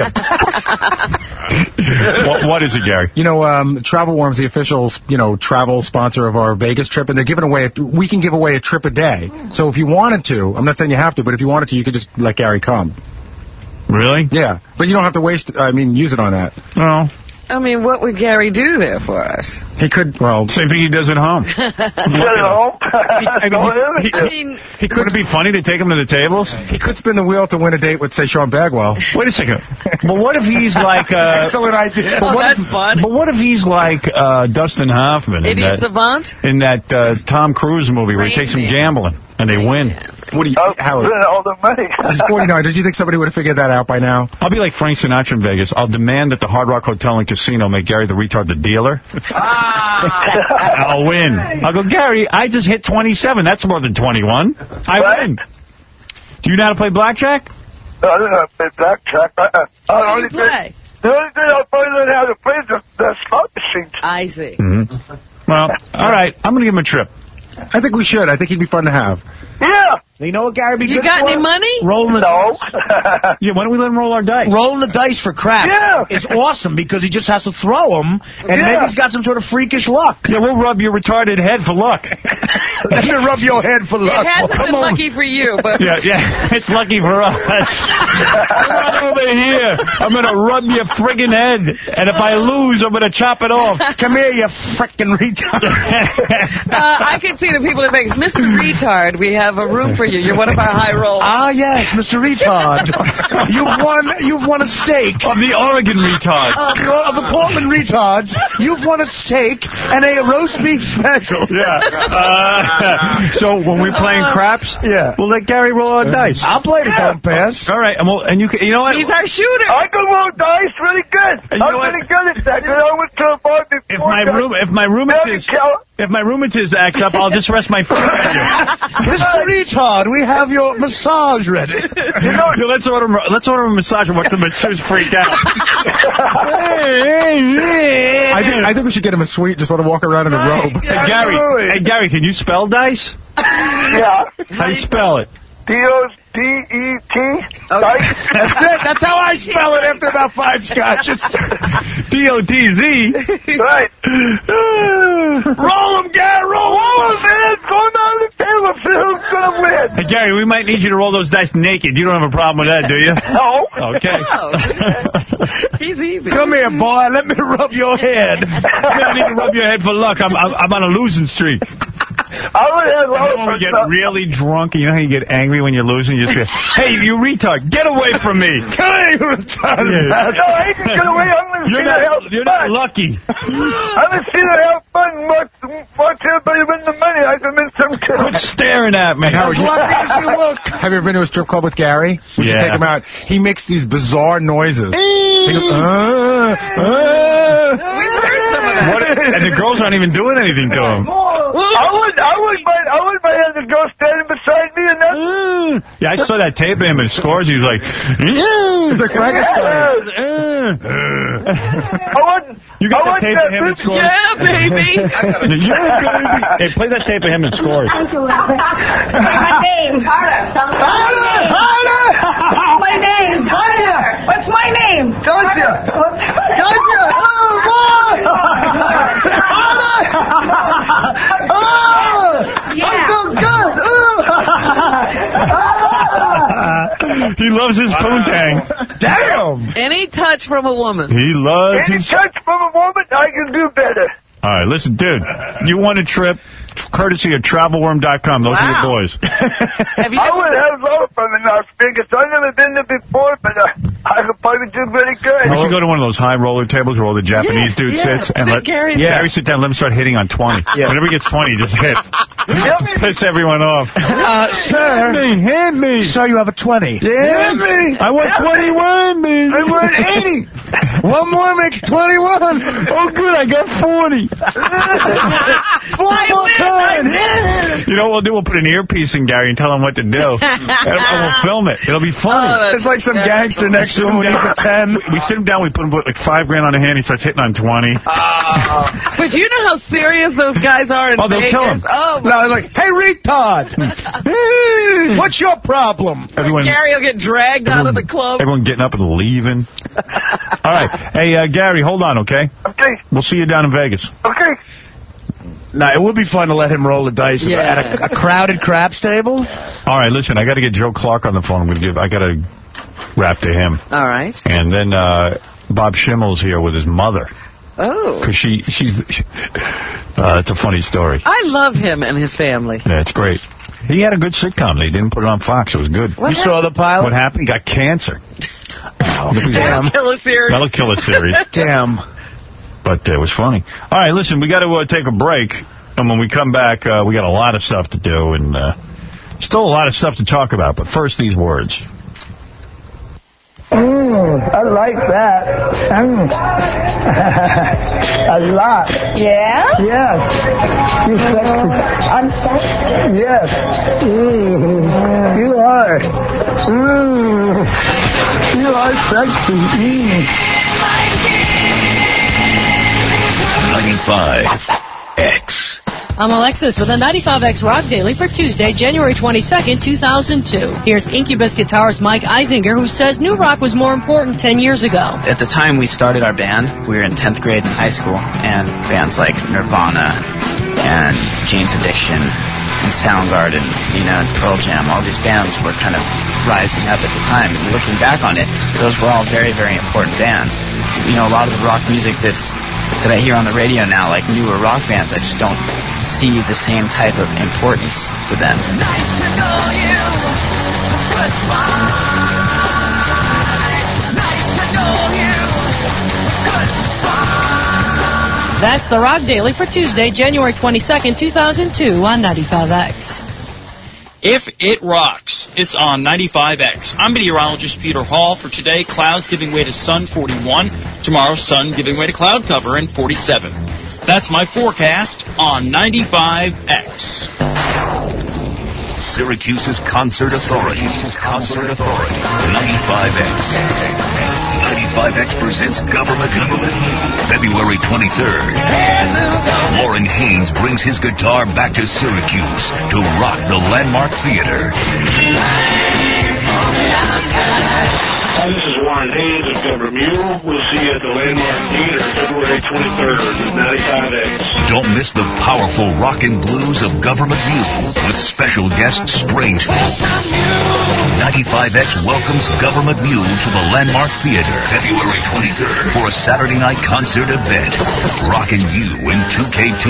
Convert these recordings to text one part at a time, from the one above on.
What is it, Gary? You know, Travel Worm's the official, travel sponsor of our Vegas trip, and they're giving away, we can give away a trip a day. So if you wanted to, I'm not saying you have to, but if you wanted to, you could just let Gary come. Really? Yeah. But you don't have to use it on that. No. I mean, what would Gary do there for us? He could, same thing he does at home. He Would it be funny to take him to the tables? He could spin the wheel to win a date with, say, Sean Bagwell. Wait a second. But what if he's like... Excellent idea. That's fun. But what if he's like Dustin Hoffman Idiot Savant? In that Tom Cruise movie where he takes him gambling and they win? What do you... Howard? All the money. He's 49. Did you think somebody would have figured that out by now? I'll be like Frank Sinatra in Vegas. I'll demand that the Hard Rock Hotel and Casino make Gary the retard the dealer. I'll win. I'll go, Gary, I just hit 27. That's more than 21. I win. Do you know how to play blackjack? I don't know how to play blackjack. How do you play? The only thing I'll probably learn how to play is the slot machines. I see. Mm-hmm. Well, all right. I'm going to give him a trip. I think we should. I think he'd be fun to have. Yeah. You know what, Gary? You got any money? Rolling the Yeah, why don't we let him roll our dice? Rolling the dice for crap is awesome because he just has to throw them, and maybe he's got some sort of freakish luck. Yeah, we'll rub your retarded head for luck. Let me rub your head for luck. It hasn't been lucky for you, but... Yeah, it's lucky for us. Come on over here. I'm going to rub your friggin' head, and if I lose, I'm going to chop it off. Come here, you frickin' retard. I can see the people that makes Mr. Retard. We have a room for you. You're one of our high rollers. Ah, yes, Mr. Retard. You've won a steak. Of the Oregon Retards. Of the Portland Retards. You've won a steak and a roast beef special. Yeah. So when we're playing craps, we'll let Gary roll our dice. I'll play the dumb pass. All right, and you know what? He's our shooter. I can roll dice really good. I'm really good at that. I went to a bar before. If my rheumatism acts up, I'll just rest my foot on you. Mr. Retard, we have your massage ready. Let's order a massage and watch the masseuse freak out. I think we should get him a suite. Just let him walk around in a robe. Hey, Gary, can you spell dice? Yeah. How do you spell it? D-O-D-E-T. That's it. That's how I spell it after about 5 scotches. D-O-D-Z. Right. Roll him, Gary. Roll him, man. Go down the table. Who's going to win? Hey, Gary, we might need you to roll those dice naked. You don't have a problem with that, do you? No. Okay. He's easy. Come here, boy. Let me rub your head. You don't need to rub your head for luck. I'm on a losing streak. When we get really drunk, and you know how you get angry when you're losing? You just say, hey, you retard, get away from me. No, I ain't get away. I'm going to see that help. You're not lucky. I'm going to see that help fun. Watch everybody win the money. I can win some too. Quit staring at me. Howard, have you ever been to a strip club with Gary? We should take him out. He makes these bizarre noises. He goes, and the girls aren't even doing anything to him. I would have the girl standing beside me and that. Yeah, I saw that tape of him in Scores. He was like, it's like Frankenstein. You got the tape of him in Scores? Yeah, baby. Hey, play that tape of him in Scores. My name, Carter. My name, Carter. What's my name? Georgia. He loves his poontang. Damn! Any touch from a woman. He loves Any touch from a woman, I can do better. All right, listen, dude. You want a trip? Courtesy of TravelWorm.com. Those are your boys. I would have love from in Las Vegas. I've never been there before, but I could probably do very good. We should go to one of those high roller tables where all the Japanese dude sits and let Gary sit down and let him start hitting on 20. Whenever he gets 20, he just hits. Piss everyone off. Sir. Hand me. Sir, you have a 20. Yeah. Hand me. I want 21, man. I want 80. One more makes 21. Oh, good, I got 40. One more time. You know what we'll do? We'll put an earpiece in Gary and tell him what to do. And we'll film it. It'll be funny. It's like some gangster next to him when he's a 10. We sit him down, we put him like $5 grand on a hand, he starts hitting on 20. But you know how serious those guys are in Vegas? They'll kill him. Oh, No, like, hey, retard. What's your problem? Gary will get dragged out of the club. Everyone getting up and leaving. All right. Hey, Gary, hold on, okay? Okay. We'll see you down in Vegas. Okay. Nah, it would be fun to let him roll the dice at a crowded craps table. All right, listen, I got to get Joe Clark on the phone. I got to rap to him. All right. And then Bob Schimmel's here with his mother. Oh. Because she's it's a funny story. I love him and his family. Yeah, it's great. He had a good sitcom. They didn't put it on Fox. It was good. What saw the pilot? What happened? He got cancer. That'll kill a series. That'll kill a series. Damn. But it was funny. All right, listen, we got to take a break. And when we come back, we got a lot of stuff to do and still a lot of stuff to talk about. But first, these words. I like that. A lot. Yeah? Yes. You're sexy. I'm sexy? Yes. You are. You are sexy. 95X. I'm Alexis with a 95X Rock Daily for Tuesday, January 22nd, 2002. Here's Incubus guitarist Mike Eisinger, who says new rock was more important 10 years ago. At the time we started our band, we were in 10th grade in high school, and bands like Nirvana and Jane's Addiction and Soundgarden, Pearl Jam, all these bands were kind of rising up at the time. And looking back on it, those were all very, very important bands. A lot of the rock music that I hear on the radio now, like newer rock bands, I just don't see the same type of importance to them. Nice to know you. Goodbye. Nice to know you. Goodbye. That's the Rock Daily for Tuesday, January 22nd, 2002 on 95X. If it rocks, it's on 95X. I'm meteorologist Peter Hall. For today, clouds giving way to sun, 41. Tomorrow, sun giving way to cloud cover, and 47. That's my forecast on 95X. Syracuse's Concert Authority. 95X. 95X presents Government Movement, February 23rd. Lauren Haynes brings his guitar back to Syracuse to rock the Landmark Theater. Hi, this is Warren Haynes of Government Mule. We'll see you at the Landmark Theater February 23rd at 95X. Don't miss the powerful rock and blues of Government Mule with special guest Strangefield. 95X welcomes Government Mule to the Landmark Theater February 23rd for a Saturday night concert event. Rockin' you in 2K2.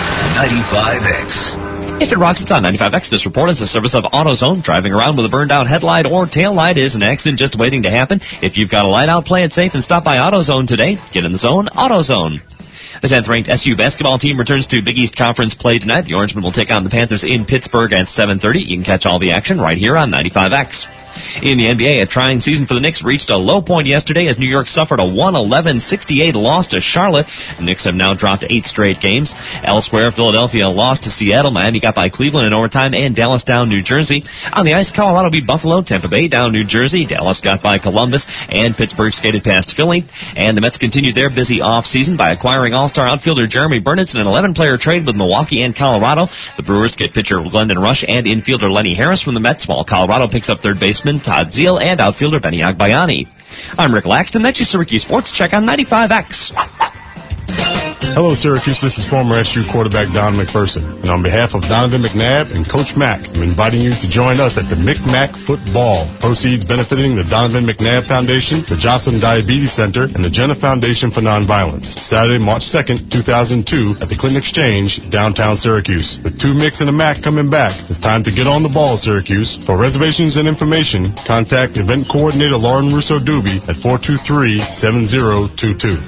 95X. If it rocks, it's on 95X. This report is a service of AutoZone. Driving around with a burned-out headlight or tail light is an accident just waiting to happen. If you've got a light out, play it safe and stop by AutoZone today. Get in the zone, AutoZone. The 10th-ranked SU basketball team returns to Big East Conference play tonight. The Orangemen will take on the Panthers in Pittsburgh at 7:30. You can catch all the action right here on 95X. In the NBA, a trying season for the Knicks reached a low point yesterday as New York suffered a 111-68 loss to Charlotte. The Knicks have now dropped 8 straight games. Elsewhere, Philadelphia lost to Seattle. Miami got by Cleveland in overtime, and Dallas down New Jersey. On the ice, Colorado beat Buffalo. Tampa Bay down New Jersey. Dallas got by Columbus, and Pittsburgh skated past Philly. And the Mets continued their busy offseason by acquiring all-star outfielder Jeremy Burnitz in an 11-player trade with Milwaukee and Colorado. The Brewers get pitcher Glendon Rush and infielder Lenny Harris from the Mets, while Colorado picks up third baseman Todd Zeal and outfielder Benny Agbayani. I'm Rick Laxton. That's your Syracuse Sports Check on 95X. Hello, Syracuse. This is former SU quarterback Don McPherson. And on behalf of Donovan McNabb and Coach Mack, I'm inviting you to join us at the McMack Football. Proceeds benefiting the Donovan McNabb Foundation, the Jocelyn Diabetes Center, and the Jenna Foundation for Nonviolence. Saturday, March 2nd, 2002, at the Clinton Exchange, downtown Syracuse. With 2 Micks and a Mac coming back, it's time to get on the ball, Syracuse. For reservations and information, contact event coordinator Lauren Russo-Doobie at 423-7022.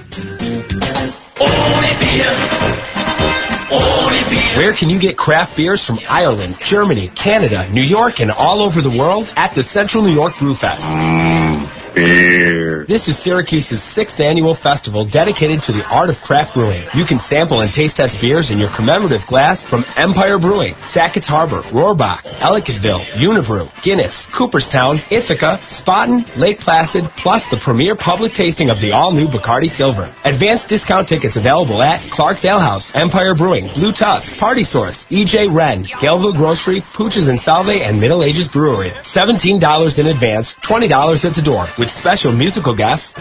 Where can you get craft beers from Ireland, Germany, Canada, New York, and all over the world? At the Central New York Brew Fest. beer. This is Syracuse's 6th annual festival dedicated to the art of craft brewing. You can sample and taste test beers in your commemorative glass from Empire Brewing, Sackett's Harbor, Rohrbach, Ellicottville, Unibrew, Guinness, Cooperstown, Ithaca, Spaten, Lake Placid, plus the premier public tasting of the all-new Bacardi Silver. Advanced discount tickets available at Clark's Ale House, Empire Brewing, Blue Tusk, Party Source, E.J. Wren, Galeville Grocery, Pooch's and Salve, and Middle Ages Brewery. $17 in advance, $20 at the door, with special musical guests